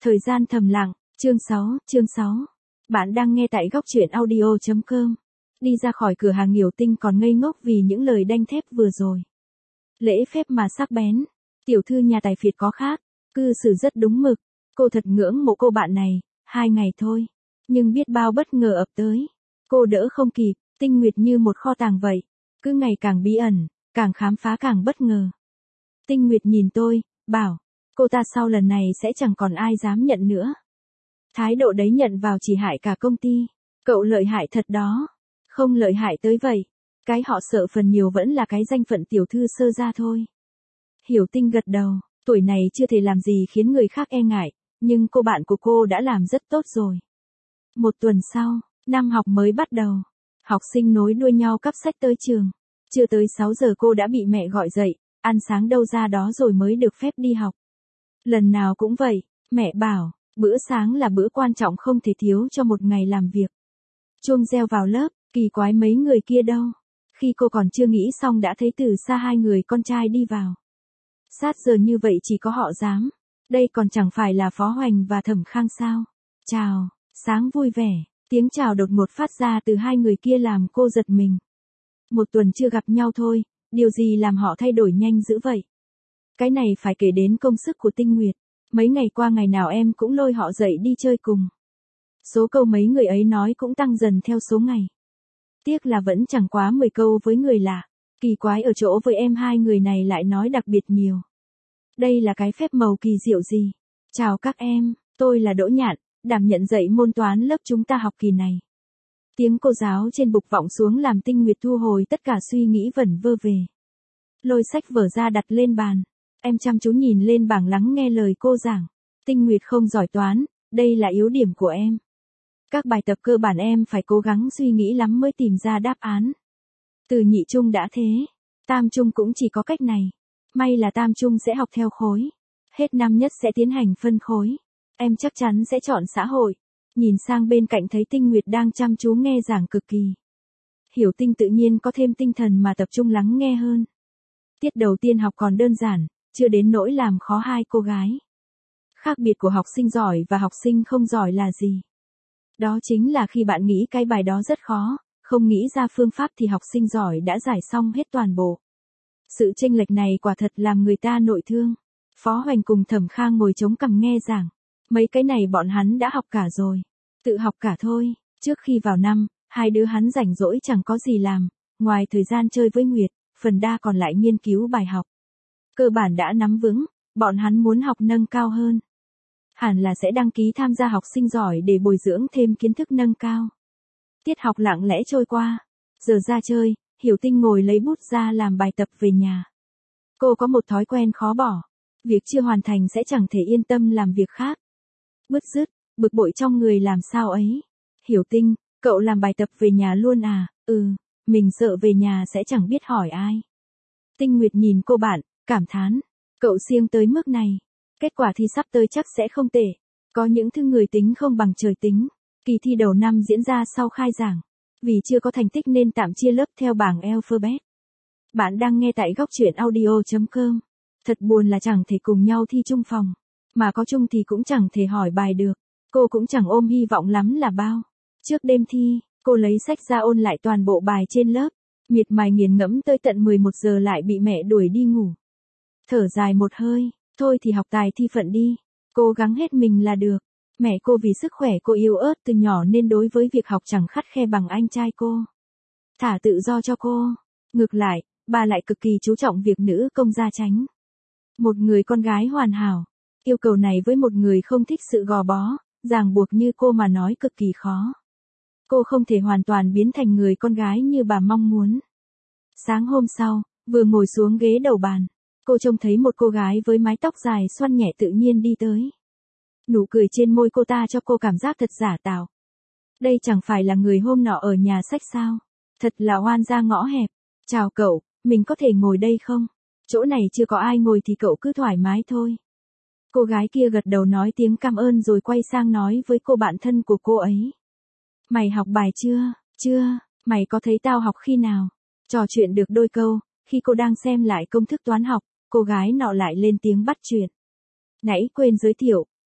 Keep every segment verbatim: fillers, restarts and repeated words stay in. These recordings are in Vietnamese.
Thời gian thầm lặng, chương sáu, chương sáu. Bạn đang nghe tại góc truyện audio chấm com. Đi ra khỏi cửa hàng Hiểu Tinh còn ngây ngốc vì những lời đanh thép vừa rồi. Lễ phép mà sắc bén, tiểu thư nhà tài phiệt có khác, cư xử rất đúng mực, cô thật ngưỡng mộ cô bạn này, hai ngày thôi, nhưng biết bao bất ngờ ập tới. Cô đỡ không kịp, Tinh Nguyệt như một kho tàng vậy, cứ ngày càng bí ẩn, càng khám phá càng bất ngờ. Tinh Nguyệt nhìn tôi, bảo, cô ta sau lần này sẽ chẳng còn ai dám nhận nữa. Thái độ đấy nhận vào chỉ hại cả công ty. Cậu lợi hại thật đó. Không lợi hại tới vậy. Cái họ sợ phần nhiều vẫn là cái danh phận tiểu thư sơ ra thôi. Hiểu Tinh gật đầu, tuổi này chưa thể làm gì khiến người khác e ngại, nhưng cô bạn của cô đã làm rất tốt rồi. Một tuần sau, năm học mới bắt đầu. Học sinh nối đuôi nhau cắp sách tới trường. Chưa tới sáu giờ cô đã bị mẹ gọi dậy, ăn sáng đâu ra đó rồi mới được phép đi học. Lần nào cũng vậy, mẹ bảo, bữa sáng là bữa quan trọng không thể thiếu cho một ngày làm việc. Chuông reo vào lớp, kỳ quái mấy người kia đâu. Khi cô còn chưa nghĩ xong đã thấy từ xa hai người con trai đi vào. Sát giờ như vậy chỉ có họ dám. Đây còn chẳng phải là Phó Hoành và Thẩm Khang sao. Chào, sáng vui vẻ, tiếng chào đột ngột phát ra từ hai người kia làm cô giật mình. Một tuần chưa gặp nhau thôi, điều gì làm họ thay đổi nhanh dữ vậy? Cái này phải kể đến công sức của Tinh Nguyệt. Mấy ngày qua ngày nào em cũng lôi họ dậy đi chơi cùng. Số câu mấy người ấy nói cũng tăng dần theo số ngày. Tiếc là vẫn chẳng quá mười câu với người lạ. Kỳ quái ở chỗ với em hai người này lại nói đặc biệt nhiều. Đây là cái phép màu kỳ diệu gì? Chào các em, tôi là Đỗ Nhạn, đảm nhận dạy môn toán lớp chúng ta học kỳ này. Tiếng cô giáo trên bục vọng xuống làm Tinh Nguyệt thu hồi tất cả suy nghĩ vẩn vơ về. Lôi sách vở ra đặt lên bàn. Em chăm chú nhìn lên bảng lắng nghe lời cô giảng. Tinh Nguyệt không giỏi toán, đây là yếu điểm của em. Các bài tập cơ bản em phải cố gắng suy nghĩ lắm mới tìm ra đáp án. Từ nhị trung đã thế, tam trung cũng chỉ có cách này. May là tam trung sẽ học theo khối. Hết năm nhất sẽ tiến hành phân khối. Em chắc chắn sẽ chọn xã hội. Nhìn sang bên cạnh thấy Tinh Nguyệt đang chăm chú nghe giảng cực kỳ. Hiểu Tinh tự nhiên có thêm tinh thần mà tập trung lắng nghe hơn. Tiết đầu tiên học còn đơn giản, chưa đến nỗi làm khó hai cô gái. Khác biệt của học sinh giỏi và học sinh không giỏi là gì? Đó chính là khi bạn nghĩ cái bài đó rất khó, không nghĩ ra phương pháp thì học sinh giỏi đã giải xong hết toàn bộ. Sự chênh lệch này quả thật làm người ta nội thương. Phó Hoành cùng Thẩm Khang ngồi chống cằm nghe giảng. Mấy cái này bọn hắn đã học cả rồi. Tự học cả thôi. Trước khi vào năm, hai đứa hắn rảnh rỗi chẳng có gì làm. Ngoài thời gian chơi với Nguyệt, phần đa còn lại nghiên cứu bài học. Cơ bản đã nắm vững, bọn hắn muốn học nâng cao hơn. Hẳn là sẽ đăng ký tham gia học sinh giỏi để bồi dưỡng thêm kiến thức nâng cao. Tiết học lặng lẽ trôi qua. Giờ ra chơi, Hiểu Tinh ngồi lấy bút ra làm bài tập về nhà. Cô có một thói quen khó bỏ. Việc chưa hoàn thành sẽ chẳng thể yên tâm làm việc khác. Bứt rứt, bực bội trong người làm sao ấy. Hiểu Tinh, cậu làm bài tập về nhà luôn à? Ừ, mình sợ về nhà sẽ chẳng biết hỏi ai. Tinh Nguyệt nhìn cô bạn, cảm thán. Cậu siêng tới mức này. Kết quả thi sắp tới chắc sẽ không tệ. Có những thứ người tính không bằng trời tính. Kỳ thi đầu năm diễn ra sau khai giảng. Vì chưa có thành tích nên tạm chia lớp theo bảng alphabet. Bạn đang nghe tại góc truyện audio chấm com. Thật buồn là chẳng thể cùng nhau thi chung phòng. Mà có chung thì cũng chẳng thể hỏi bài được. Cô cũng chẳng ôm hy vọng lắm là bao. Trước đêm thi, cô lấy sách ra ôn lại toàn bộ bài trên lớp. Miệt mài nghiền ngẫm tới tận mười một giờ lại bị mẹ đuổi đi ngủ. Thở dài một hơi, thôi thì học tài thi phận đi. Cố gắng hết mình là được. Mẹ cô vì sức khỏe cô yếu ớt từ nhỏ nên đối với việc học chẳng khắt khe bằng anh trai cô. Thả tự do cho cô. Ngược lại, bà lại cực kỳ chú trọng việc nữ công gia chánh. Một người con gái hoàn hảo. Yêu cầu này với một người không thích sự gò bó, ràng buộc như cô mà nói cực kỳ khó. Cô không thể hoàn toàn biến thành người con gái như bà mong muốn. Sáng hôm sau, vừa ngồi xuống ghế đầu bàn, cô trông thấy một cô gái với mái tóc dài xoăn nhẹ tự nhiên đi tới. Nụ cười trên môi cô ta cho cô cảm giác thật giả tạo. Đây chẳng phải là người hôm nọ ở nhà sách sao? Thật là oan ra ngõ hẹp. Chào cậu, mình có thể ngồi đây không? Chỗ này chưa có ai ngồi thì cậu cứ thoải mái thôi. Cô gái kia gật đầu nói tiếng cảm ơn rồi quay sang nói với cô bạn thân của cô ấy. Mày học bài chưa? Chưa, mày có thấy tao học khi nào? Trò chuyện được đôi câu, khi cô đang xem lại công thức toán học, cô gái nọ lại lên tiếng bắt chuyện. Nãy quên giới thiệu,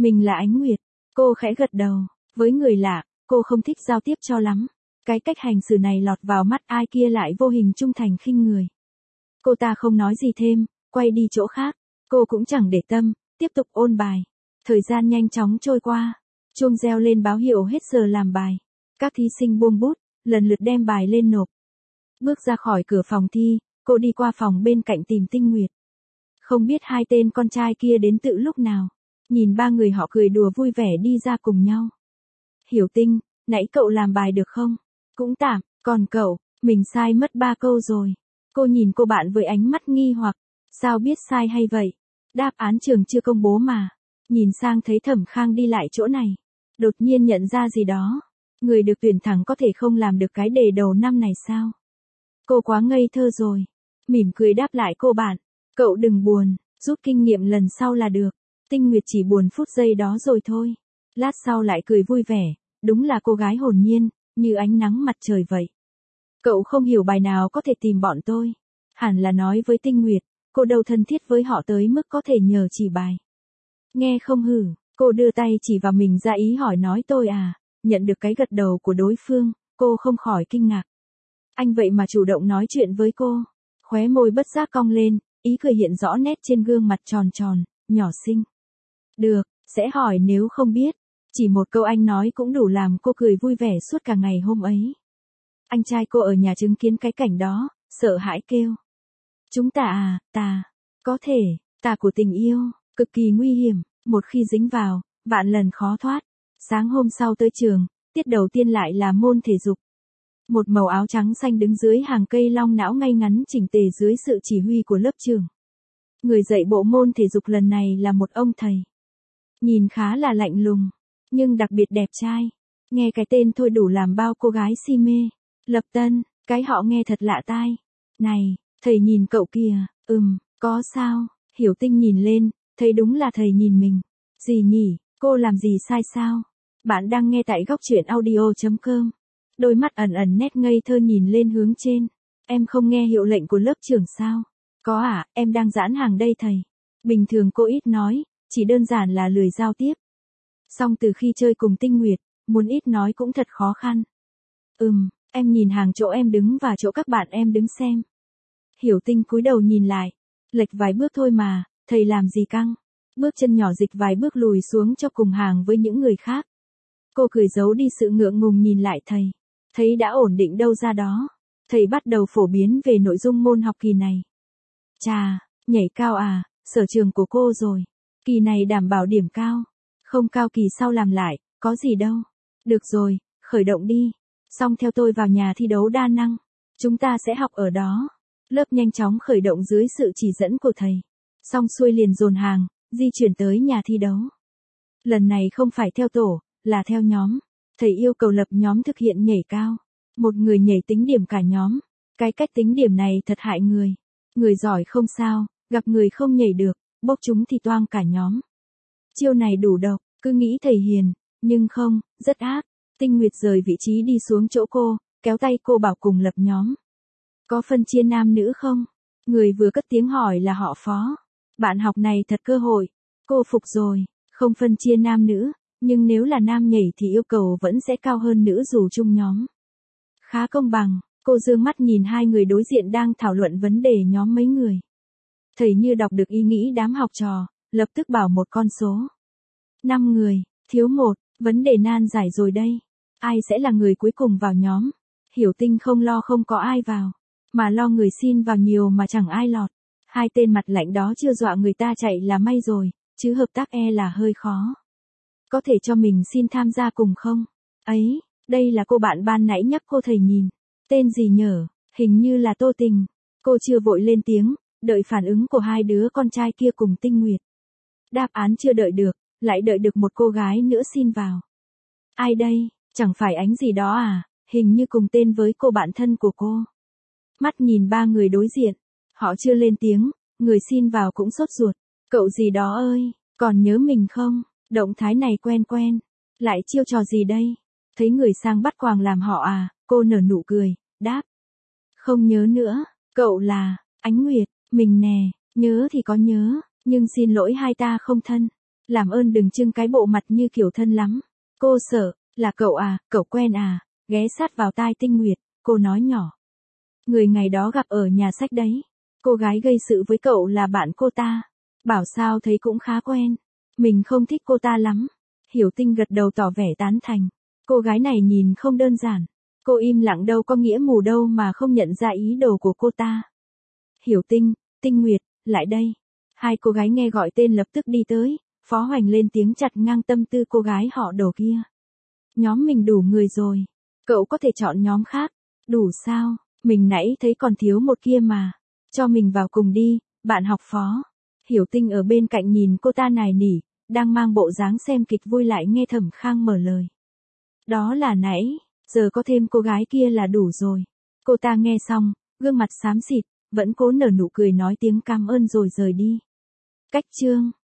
Mình là Ánh Nguyệt. Cô khẽ gật đầu. Với người lạ, cô không thích giao tiếp cho lắm. Cái cách hành xử này lọt vào mắt ai kia lại vô hình trung thành khinh người. Cô ta không nói gì thêm, quay đi chỗ khác. Cô cũng chẳng để tâm, tiếp tục ôn bài. Thời gian nhanh chóng trôi qua. Chuông reo lên báo hiệu hết giờ làm bài. Các thí sinh buông bút, lần lượt đem bài lên nộp. Bước ra khỏi cửa phòng thi, cô đi qua phòng bên cạnh tìm Tinh Nguyệt. Không biết hai tên con trai kia đến tự lúc nào. Nhìn ba người họ cười đùa vui vẻ đi ra cùng nhau. Hiểu Tinh, nãy cậu làm bài được không? Cũng tạm, còn cậu, mình sai mất ba câu rồi. Cô nhìn cô bạn với ánh mắt nghi hoặc. Sao biết sai hay vậy? Đáp án trường chưa công bố mà. Nhìn sang thấy Thẩm Khang đi lại chỗ này. Đột nhiên nhận ra gì đó. Người được tuyển thẳng có thể không làm được cái đề đầu năm này sao? Cô quá ngây thơ rồi. Mỉm cười đáp lại cô bạn. Cậu đừng buồn, rút kinh nghiệm lần sau là được. Tinh Nguyệt chỉ buồn phút giây đó rồi thôi. Lát sau lại cười vui vẻ. Đúng là cô gái hồn nhiên, như ánh nắng mặt trời vậy. Cậu không hiểu bài nào có thể tìm bọn tôi. Hẳn là nói với Tinh Nguyệt, cô đâu thân thiết với họ tới mức có thể nhờ chỉ bài. Nghe không hử, cô đưa tay chỉ vào mình ra ý hỏi nói tôi à. Nhận được cái gật đầu của đối phương, cô không khỏi kinh ngạc. Anh vậy mà chủ động nói chuyện với cô. Khóe môi bất giác cong lên, ý cười hiện rõ nét trên gương mặt tròn tròn, nhỏ xinh. Được, sẽ hỏi nếu không biết. Chỉ một câu anh nói cũng đủ làm cô cười vui vẻ suốt cả ngày hôm ấy. Anh trai cô ở nhà chứng kiến cái cảnh đó, sợ hãi kêu. Chúng ta à, tà, có thể, tà của tình yêu, cực kỳ nguy hiểm, một khi dính vào, vạn lần khó thoát. Sáng hôm sau tới trường, tiết đầu tiên lại là môn thể dục. Một màu áo trắng xanh đứng dưới hàng cây long não ngay ngắn chỉnh tề dưới sự chỉ huy của lớp trưởng. Người dạy bộ môn thể dục lần này là một ông thầy. Nhìn khá là lạnh lùng, nhưng đặc biệt đẹp trai. Nghe cái tên thôi đủ làm bao cô gái si mê. Lập Tân, cái họ nghe thật lạ tai. Này, thầy nhìn cậu kìa, ừm, có sao? Hiểu Tinh nhìn lên, thấy đúng là thầy nhìn mình. Gì nhỉ, cô làm gì sai sao? Bạn đang nghe tại góc truyện audio chấm com. Đôi mắt ẩn ẩn nét ngây thơ nhìn lên hướng trên. Em không nghe hiệu lệnh của lớp trưởng sao? Có à, em đang giãn hàng đây thầy. Bình thường cô ít nói, chỉ đơn giản là lười giao tiếp. Song từ khi chơi cùng Tinh Nguyệt, muốn ít nói cũng thật khó khăn. Ừm, em nhìn hàng chỗ em đứng và chỗ các bạn em đứng xem. Hiểu Tinh cúi đầu nhìn lại. Lệch vài bước thôi mà, thầy làm gì căng. Bước chân nhỏ dịch vài bước lùi xuống cho cùng hàng với những người khác. Cô cười giấu đi sự ngượng ngùng nhìn lại thầy. Thấy đã ổn định đâu ra đó. Thầy bắt đầu phổ biến về nội dung môn học kỳ này. Chà, nhảy cao à, sở trường của cô rồi. Kỳ này đảm bảo điểm cao. Không cao kỳ sau làm lại, có gì đâu. Được rồi, khởi động đi. Xong theo tôi vào nhà thi đấu đa năng. Chúng ta sẽ học ở đó. Lớp nhanh chóng khởi động dưới sự chỉ dẫn của thầy. Xong xuôi liền dồn hàng, di chuyển tới nhà thi đấu. Lần này không phải theo tổ, là theo nhóm. Thầy yêu cầu lập nhóm thực hiện nhảy cao. Một người nhảy tính điểm cả nhóm. Cái cách tính điểm này thật hại người. Người giỏi không sao, gặp người không nhảy được, bốc chúng thì toang cả nhóm. Chiêu này đủ độc, cứ nghĩ thầy hiền, nhưng không, rất ác. Tinh Nguyệt rời vị trí đi xuống chỗ cô, kéo tay cô bảo cùng lập nhóm. Có phân chia nam nữ không? Người vừa cất tiếng hỏi là họ Phó. Bạn học này thật cơ hội. Cô phục rồi, không phân chia nam nữ, nhưng nếu là nam nhảy thì yêu cầu vẫn sẽ cao hơn nữ dù chung nhóm. Khá công bằng, cô dương mắt nhìn hai người đối diện đang thảo luận vấn đề nhóm mấy người. Thầy như đọc được ý nghĩ đám học trò, lập tức bảo một con số. Năm người, thiếu một, vấn đề nan giải rồi đây. Ai sẽ là người cuối cùng vào nhóm? Hiểu Tinh không lo không có ai vào, mà lo người xin vào nhiều mà chẳng ai lọt. Hai tên mặt lạnh đó chưa dọa người ta chạy là may rồi, chứ hợp tác e là hơi khó. Có thể cho mình xin tham gia cùng không? Ấy, đây là cô bạn ban nãy nhắc cô thầy nhìn. Tên gì nhở? Hình như là Tô Tình. Cô chưa vội lên tiếng, đợi phản ứng của hai đứa con trai kia cùng Tinh Nguyệt. Đáp án chưa đợi được, lại đợi được một cô gái nữa xin vào. Ai đây? Chẳng phải Ánh gì đó à? Hình như cùng tên với cô bạn thân của cô. Mắt nhìn ba người đối diện. Họ chưa lên tiếng, người xin vào cũng sốt ruột. Cậu gì đó ơi, còn nhớ mình không? Động thái này quen quen. Lại chiêu trò gì đây? Thấy người sang bắt quàng làm họ à? Cô nở nụ cười, đáp. Không nhớ nữa, cậu là Ánh Nguyệt, mình nè, nhớ thì có nhớ, nhưng xin lỗi hai ta không thân. Làm ơn đừng trưng cái bộ mặt như kiểu thân lắm. Cô sợ, là cậu à, cậu quen à, ghé sát vào tai Tinh Nguyệt, cô nói nhỏ. Người ngày đó gặp ở nhà sách đấy. Cô gái gây sự với cậu là bạn cô ta. Bảo sao thấy cũng khá quen. Mình không thích cô ta lắm. Hiểu Tinh gật đầu tỏ vẻ tán thành. Cô gái này nhìn không đơn giản. Cô im lặng đâu có nghĩa mù đâu mà không nhận ra ý đồ của cô ta. Hiểu Tinh, Tinh Nguyệt, lại đây. Hai cô gái nghe gọi tên lập tức đi tới. Phó Hoành lên tiếng chặt ngang tâm tư cô gái họ Đồ kia. Nhóm mình đủ người rồi. Cậu có thể chọn nhóm khác. Đủ sao, mình nãy thấy còn thiếu một kia mà. Cho mình vào cùng đi, bạn học Phó. Hiểu Tinh ở bên cạnh nhìn cô ta nài nỉ, đang mang bộ dáng xem kịch vui lại nghe Thẩm Khang mở lời. Đó là nãy, giờ có thêm cô gái kia là đủ rồi. Cô ta nghe xong, gương mặt xám xịt, vẫn cố nở nụ cười nói tiếng cảm ơn rồi rời đi. Cách chương